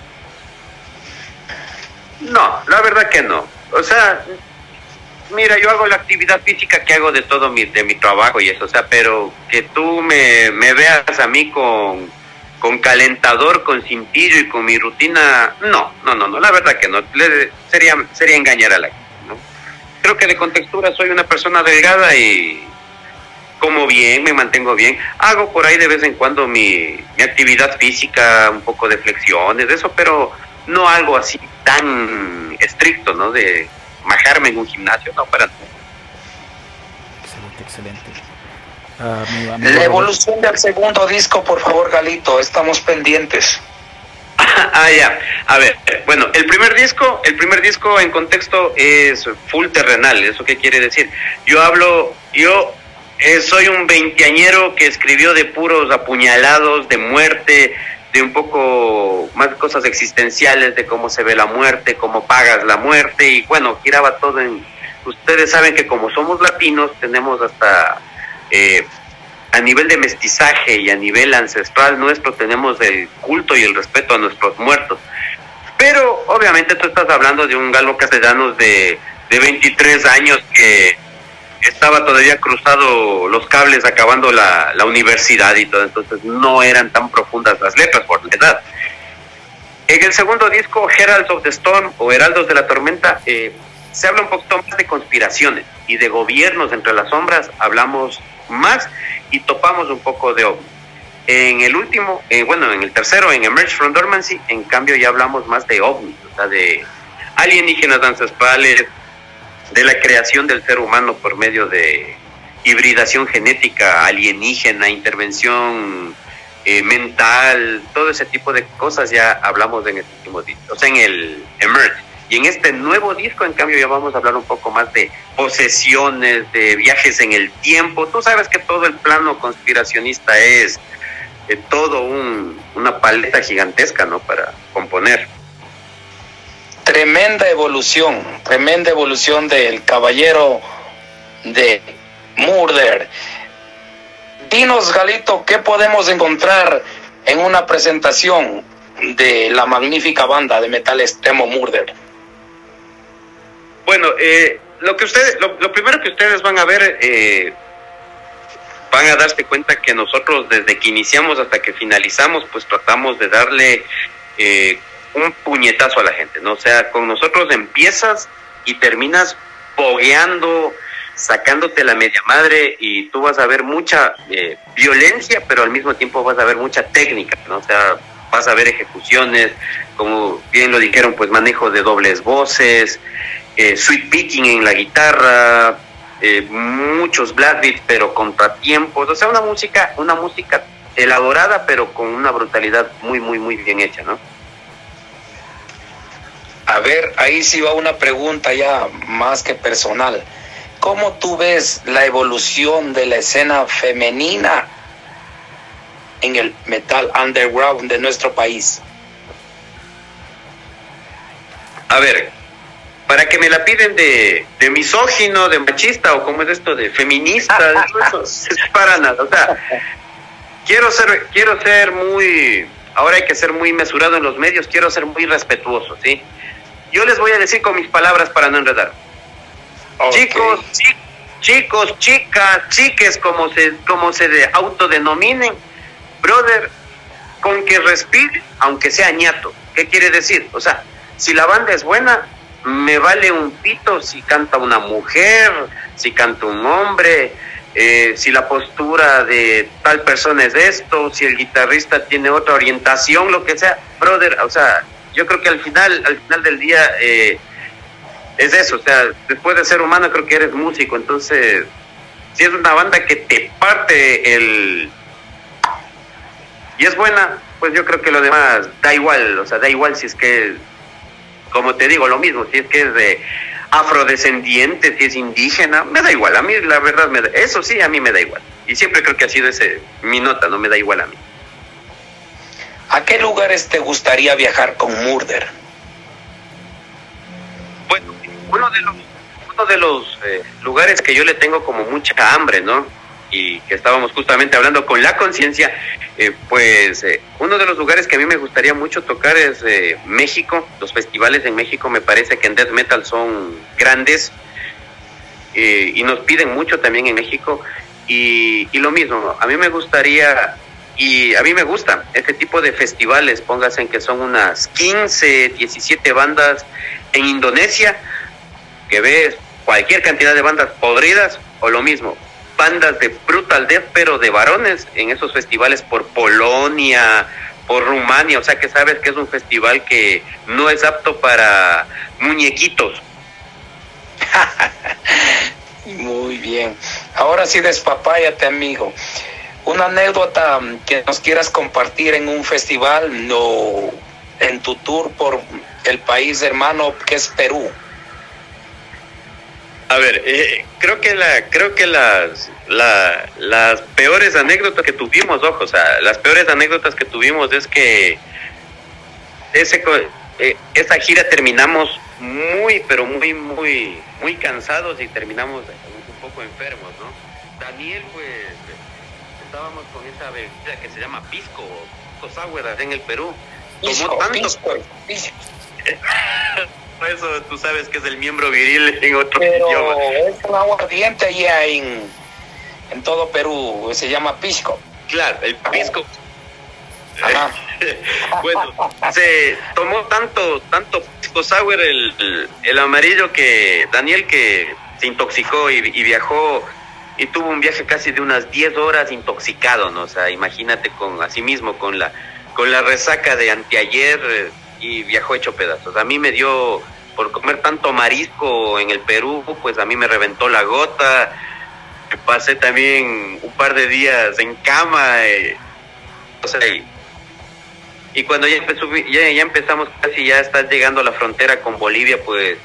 No, la verdad que no. O sea, mira, yo hago la actividad física que hago de todo mi, de mi trabajo y eso, o sea, pero que tú me, me veas a mí con, con calentador, con cintillo y con mi rutina, no, no, no, no, la verdad que no. Le, sería, sería engañar a la gente, ¿no? Creo que de contextura soy una persona delgada y como bien, me mantengo bien. Hago por ahí de vez en cuando mi, mi actividad física, un poco de flexiones, de eso, pero no algo así tan estricto, ¿no? De majarme en un gimnasio, no, para nada. Excelente, excelente. Uh, mi amigo La evolución Robert. Del segundo disco, por favor, Galito, estamos pendientes. Ah, ya. A ver, bueno, el primer disco, el primer disco en contexto es full terrenal. ¿Eso qué quiere decir? Yo hablo, yo eh, soy un veinteañero que escribió de puros apuñalados, de muerte, de un poco más cosas existenciales, de cómo se ve la muerte, cómo pagas la muerte, y bueno, giraba todo en... Ustedes saben que como somos latinos, tenemos hasta... Eh, a nivel de mestizaje y a nivel ancestral nuestro, tenemos el culto y el respeto a nuestros muertos. Pero obviamente tú estás hablando de un Galo Castellanos de, de veintitrés años que estaba todavía cruzado los cables acabando la, la universidad y todo, entonces no eran tan profundas las letras por la edad. En el segundo disco, Heralds of the Storm o Heraldos de la Tormenta, eh, se habla un poquito más de conspiraciones y de gobiernos entre las sombras, hablamos más y topamos un poco de ovnis. En el último, eh, bueno, en el tercero, en Emerge from Dormancy, en cambio ya hablamos más de ovnis, o sea, de alienígenas ancestrales, de la creación del ser humano por medio de hibridación genética alienígena, intervención eh, mental, todo ese tipo de cosas ya hablamos en el último disco, o sea, en el Emerge. Y en este nuevo disco, en cambio, ya vamos a hablar un poco más de posesiones, de viajes en el tiempo. Tú sabes que todo el plano conspiracionista es eh, todo un, una paleta gigantesca, ¿no? Para componer. Tremenda evolución, tremenda evolución del caballero de Murder. Dinos, Galito, ¿qué podemos encontrar en una presentación de la magnífica banda de metal extremo Murder? Bueno, eh, lo que ustedes, lo, lo primero que ustedes van a ver, eh, van a darse cuenta que nosotros desde que iniciamos hasta que finalizamos, pues tratamos de darle eh, un puñetazo a la gente, ¿no? O sea, con nosotros empiezas y terminas bogueando, sacándote la media madre, y tú vas a ver mucha eh, violencia, pero al mismo tiempo vas a ver mucha técnica, ¿no? O sea, vas a ver ejecuciones, como bien lo dijeron, pues manejo de dobles voces, eh, sweet picking en la guitarra, eh, muchos blast beats, pero contratiempos, o sea, una música, una música elaborada, pero con una brutalidad muy, muy, muy bien hecha, ¿no? A ver, ahí sí va una pregunta ya más que personal. ¿Cómo tú ves la evolución de la escena femenina en el metal underground de nuestro país? A ver, para que me la piden de, de misógino, de machista, o como es esto, de feminista, eso es para nada. O sea, quiero ser, quiero ser muy, ahora hay que ser muy mesurado en los medios, quiero ser muy respetuoso, ¿sí? Yo les voy a decir con mis palabras para no enredar. Okay. Chicos, chi, chicos, chicas, chiques, como se, como se de autodenominen, brother, con que respire, aunque sea ñato. ¿Qué quiere decir? O sea, si la banda es buena, me vale un pito si canta una mujer, si canta un hombre, eh, si la postura de tal persona es esto, si el guitarrista tiene otra orientación, lo que sea, brother, o sea, yo creo que al final, al final del día, eh, es eso, o sea, después de ser humano creo que eres músico, entonces, si es una banda que te parte el... y es buena, pues yo creo que lo demás da igual, o sea, da igual si es que, como te digo, lo mismo, si es que es de afrodescendiente, si es indígena, me da igual, a mí la verdad, me da, eso sí, a mí me da igual, y siempre creo que ha sido ese mi nota, no me da igual a mí. ¿A qué lugares te gustaría viajar con Murder? Bueno, uno de los, uno de los eh, lugares que yo le tengo como mucha hambre, ¿no? Y que estábamos justamente hablando con La Conciencia, eh, pues eh, uno de los lugares que a mí me gustaría mucho tocar es eh, México. Los festivales en México me parece que en death metal son grandes, eh, y nos piden mucho también en México, y, y lo mismo, a mí me gustaría... Y a mí me gusta este tipo de festivales, póngase en que son unas quince, diecisiete bandas en Indonesia, que ves cualquier cantidad de bandas podridas, o lo mismo, bandas de brutal death, pero de varones, en esos festivales por Polonia, por Rumania, o sea que sabes que es un festival que no es apto para muñequitos. Muy bien, ahora sí despapáyate, amigo. Una anécdota que nos quieras compartir en un festival, no, en tu tour por el país hermano que es Perú. A ver, eh, creo que la, creo que las, la, las peores anécdotas que tuvimos, ojo, o sea, las peores anécdotas que tuvimos es que ese, eh, esa gira terminamos muy, pero muy, muy, muy cansados, y terminamos un, un poco enfermos, ¿no? Daniel, pues, estábamos con esa bebida que se llama pisco, pisco sour en el Perú. Pisco, Tomó tanto. pisco, pisco. Eso tú sabes que es el miembro viril en otro Pero idioma. es un aguardiente allá en, en todo Perú, se llama pisco. Claro, el pisco. Ajá. Bueno, se tomó tanto, tanto pisco sour el, el, el amarillo, que Daniel, que se intoxicó y, y viajó, y tuvo un viaje casi de unas diez horas intoxicado, ¿no? O sea, imagínate, con así mismo, con la, con la resaca de anteayer, eh, y viajó hecho pedazos. A mí me dio, por comer tanto marisco en el Perú, pues a mí me reventó la gota. Pasé también un par de días en cama, eh, o sea, y Y cuando ya, empezó, ya, ya empezamos casi, ya está llegando a la frontera con Bolivia, pues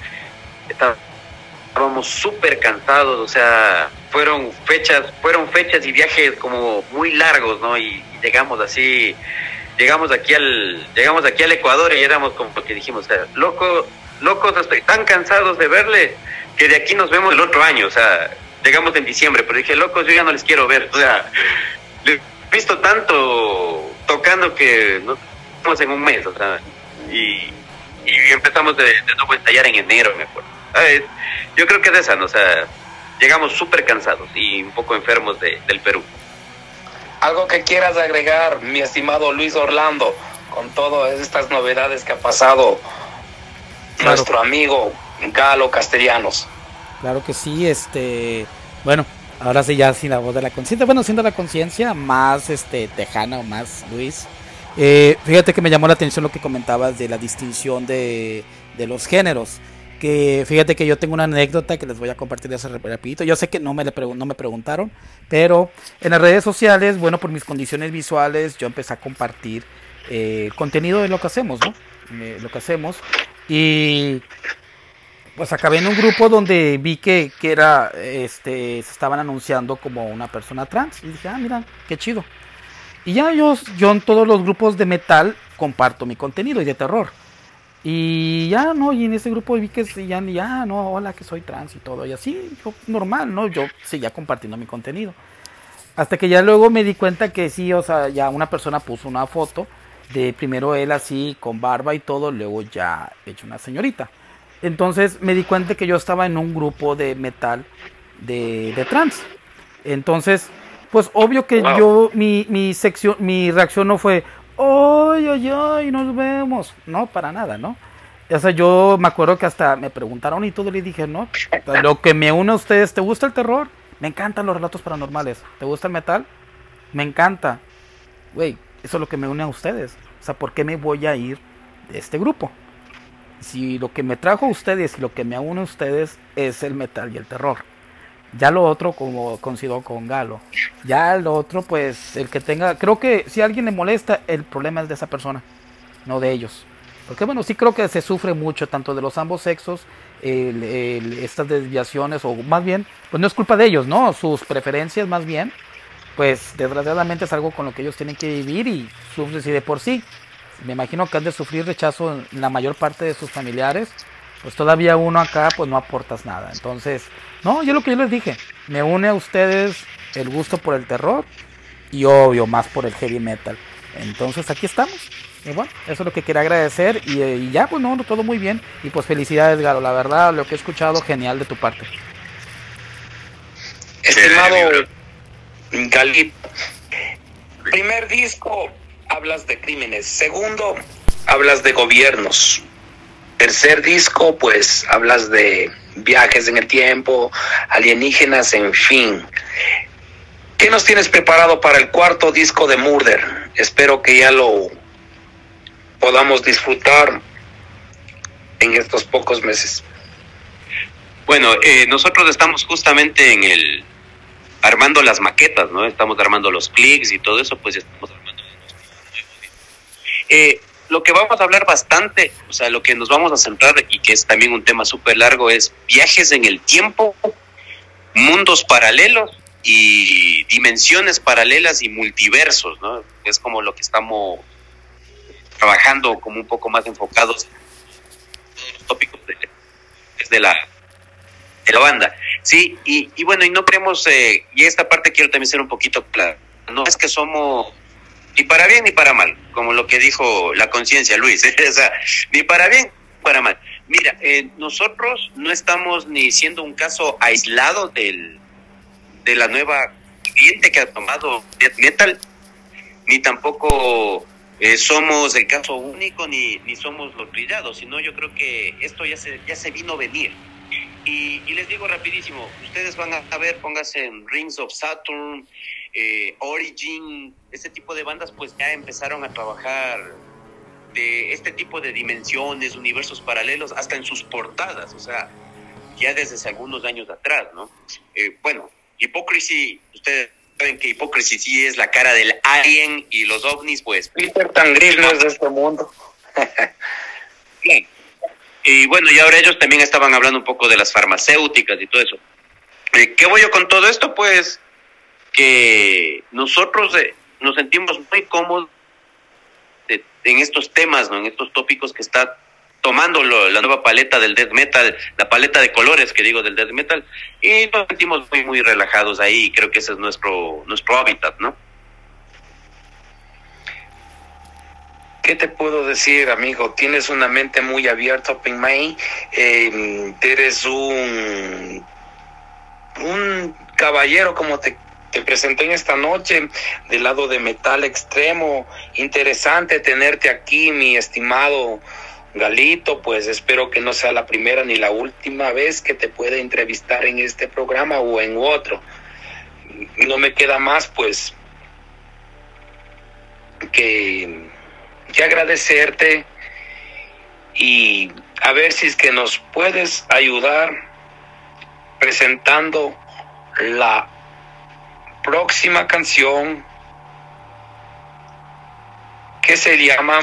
estábamos súper cansados, o sea, fueron fechas, fueron fechas y viajes como muy largos, ¿no? Y, y llegamos así, llegamos aquí al, llegamos aquí al Ecuador y éramos como que dijimos, o sea, loco, locos, estoy tan cansados de verles que de aquí nos vemos el otro año, o sea, llegamos en diciembre, pero dije, locos, yo ya no les quiero ver, o sea, les he visto tanto tocando que nos vemos en un mes, o sea, y, y empezamos de, de nuevo a ensayar en enero, me acuerdo. ¿Sabes? Yo creo que es esa, ¿no? O sea, llegamos súper cansados y un poco enfermos de, del Perú. Algo que quieras agregar, mi estimado Luis Orlando, con todas estas novedades que ha pasado claro. nuestro amigo Galo Castellanos. Claro que sí, este, bueno, ahora sí ya sin la voz de la conciencia, bueno, siendo la conciencia más este tejana o más Luis. Eh, fíjate que me llamó la atención lo que comentabas de la distinción de, de los géneros. Que fíjate que yo tengo una anécdota que les voy a compartir hace rapidito. Yo sé que no me, le pregun- no me preguntaron, pero en las redes sociales, bueno, por mis condiciones visuales, yo empecé a compartir eh, contenido de lo que hacemos, ¿no? Eh, lo que hacemos. Y pues acabé en un grupo donde vi que, que era, este, se estaban anunciando como una persona trans. Y dije, ah, mira, qué chido. Y ya yo, yo en todos los grupos de metal comparto mi contenido y de terror. Y ya, ¿no? Y en ese grupo vi que ya, ya, no, hola, que soy trans y todo. Y así, yo, normal, ¿no? Yo seguía compartiendo mi contenido. Hasta que ya luego me di cuenta que sí, o sea, ya una persona puso una foto de primero él así, con barba y todo, luego ya hecho una señorita. Entonces me di cuenta que yo estaba en un grupo de metal de, de trans. Entonces, pues obvio que wow. yo, mi, mi sección, mi reacción no fue... ¡Ay, ay, ay! Nos vemos. No, para nada, ¿no? O sea, yo me acuerdo que hasta me preguntaron y todo, le dije, no, lo que me une a ustedes, ¿te gusta el terror? Me encantan los relatos paranormales. ¿Te gusta el metal? Me encanta. Güey, eso es lo que me une a ustedes. O sea, ¿por qué me voy a ir de este grupo? Si lo que me trajo a ustedes y lo que me une a ustedes es el metal y el terror. Ya lo otro, como coincido con Galo, ya lo otro, pues, el que tenga, creo que si a alguien le molesta, el problema es de esa persona, no de ellos. Porque bueno, sí creo que se sufre mucho, tanto de los ambos sexos, el, el, estas desviaciones, o más bien, pues no es culpa de ellos, ¿no? Sus preferencias más bien, pues desgraciadamente es algo con lo que ellos tienen que vivir y sufren, si de por sí. Me imagino que han de sufrir rechazo en la mayor parte de sus familiares, pues todavía uno acá pues no aportas nada. Entonces, no, yo lo que yo les dije, me une a ustedes el gusto por el terror y obvio más por el heavy metal. Entonces aquí estamos. Y bueno, eso es lo que quería agradecer y, y ya pues no, todo muy bien. Y pues felicidades, Galo, la verdad lo que he escuchado genial de tu parte. Estimado Galip, primer disco hablas de crímenes, segundo hablas de gobiernos. Tercer disco, pues, hablas de viajes en el tiempo, alienígenas, en fin. ¿Qué nos tienes preparado para el cuarto disco de Murder? Espero que ya lo podamos disfrutar en estos pocos meses. Bueno, eh, nosotros estamos justamente en el armando las maquetas, ¿no? Estamos armando los clics y todo eso, pues estamos armando nuestro nuevo disco. Eh, Lo que vamos a hablar bastante, o sea, lo que nos vamos a centrar, y que es también un tema súper largo, es viajes en el tiempo, mundos paralelos y dimensiones paralelas y multiversos, ¿no? Es como lo que estamos trabajando, como un poco más enfocados en los tópicos de, de, la, de la banda. Sí, y, y bueno, y no queremos, eh, y esta parte quiero también ser un poquito clara, no es que somos... ni para bien ni para mal, como lo que dijo la conciencia, Luis, ¿eh? O sea, ni para bien ni para mal. Mira, eh, nosotros no estamos ni siendo un caso aislado del, de la nueva cliente que ha tomado death metal, ni tampoco eh, somos el caso único, ni, ni somos los brillados, sino yo creo que esto ya se, ya se vino a venir. Y, y les digo rapidísimo, ustedes van a ver, pónganse en Rings of Saturn, eh, Origin, este tipo de bandas pues ya empezaron a trabajar de este tipo de dimensiones, universos paralelos, hasta en sus portadas, o sea, ya desde hace algunos años atrás, ¿no? Eh, bueno, Hypocrisy, ustedes saben que Hypocrisy sí es la cara del alien y los ovnis, pues... Peter tan gris no es de este mundo. Bien. Y bueno, y ahora ellos también estaban hablando un poco de las farmacéuticas y todo eso. Eh, ¿Qué voy yo con todo esto? Pues que nosotros eh, nos sentimos muy cómodos de, en estos temas, ¿no? En estos tópicos que está tomando lo, la nueva paleta del death metal, la paleta de colores que digo del death metal, y nos sentimos muy muy relajados ahí, y creo que ese es nuestro nuestro hábitat, ¿no? ¿Qué te puedo decir, amigo? Tienes una mente muy abierta, open mind, eh, eres un un caballero como te Te presenté en esta noche del lado de metal extremo. Interesante tenerte aquí, mi estimado Galito. Pues espero que no sea la primera ni la última vez que te pueda entrevistar en este programa o en otro. No me queda más pues que, que agradecerte y a ver si es que nos puedes ayudar presentando la próxima canción que se llama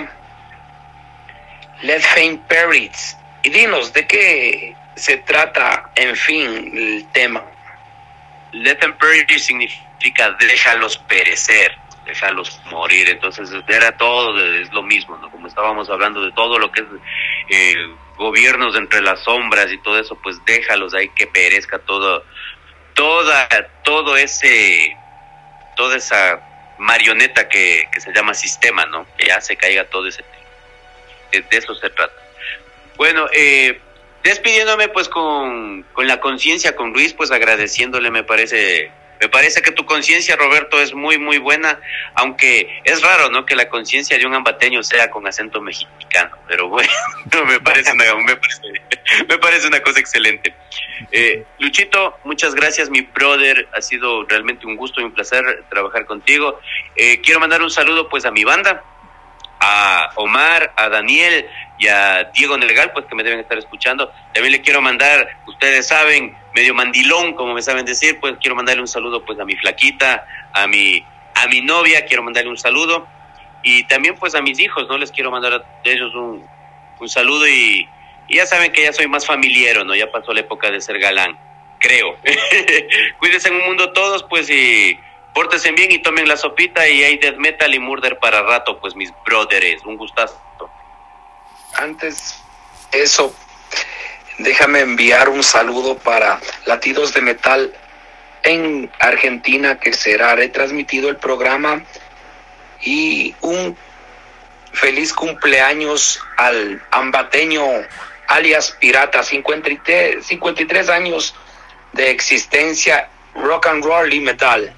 Let Fame Perish. Y dinos de qué se trata, en fin, el tema. Let them perish significa déjalos perecer, déjalos morir. Entonces era todo, es lo mismo, ¿no? Como estábamos hablando de todo lo que es eh, gobiernos entre las sombras y todo eso, pues déjalos ahí que perezca todo. Toda, todo ese, toda esa marioneta que, que se llama sistema, ¿no? Que ya se caiga todo ese, de, de eso se trata. Bueno, eh, despidiéndome pues con, con la conciencia, con Luis, pues agradeciéndole, me parece, me parece que tu conciencia, Roberto, es muy muy buena, aunque es raro, ¿no? Que la conciencia de un ambateño sea con acento mexicano, pero bueno, me parece una, me parece, me parece una cosa excelente. Eh, Luchito, muchas gracias, mi brother, ha sido realmente un gusto y un placer trabajar contigo. Eh, quiero mandar un saludo pues a mi banda, a Omar, a Daniel y a Diego Nergal, pues que me deben estar escuchando. También le quiero mandar, ustedes saben, medio mandilón, como me saben decir, pues quiero mandarle un saludo pues a mi flaquita, a mi a mi novia, quiero mandarle un saludo, y también pues a mis hijos, ¿no? Les quiero mandar a ellos un, un saludo, y, y ya saben que ya soy más familiero, ¿no? Ya pasó la época de ser galán, creo. Cuídense en un mundo todos, pues, y pórtense bien y tomen la sopita, y hay death metal y murder para rato, pues, mis brothers, un gustazo. Antes eso, déjame enviar un saludo para Latidos de Metal en Argentina, que será retransmitido el programa, y un feliz cumpleaños al ambateño alias Pirata, cincuenta y tres, cincuenta y tres años de existencia, rock and roll y metal.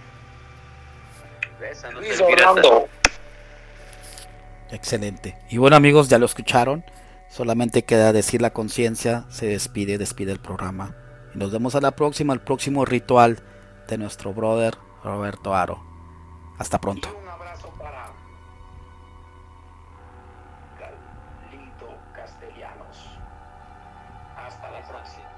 Luis Orlando. Excelente. Y bueno, amigos, ya lo escucharon. Solamente queda decir la conciencia. Se despide, despide el programa. Y nos vemos a la próxima, el próximo ritual de nuestro brother Roberto Aro. Hasta pronto. Un abrazo para Galito Castellanos. Hasta la próxima.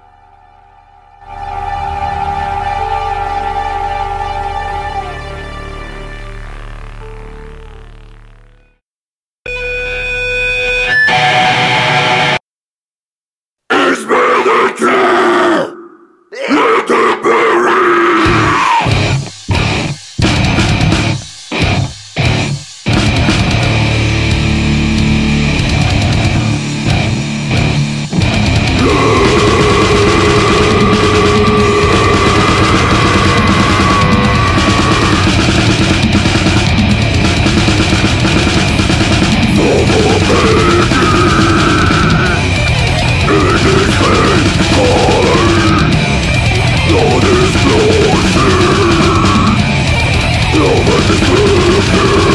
Love is broken.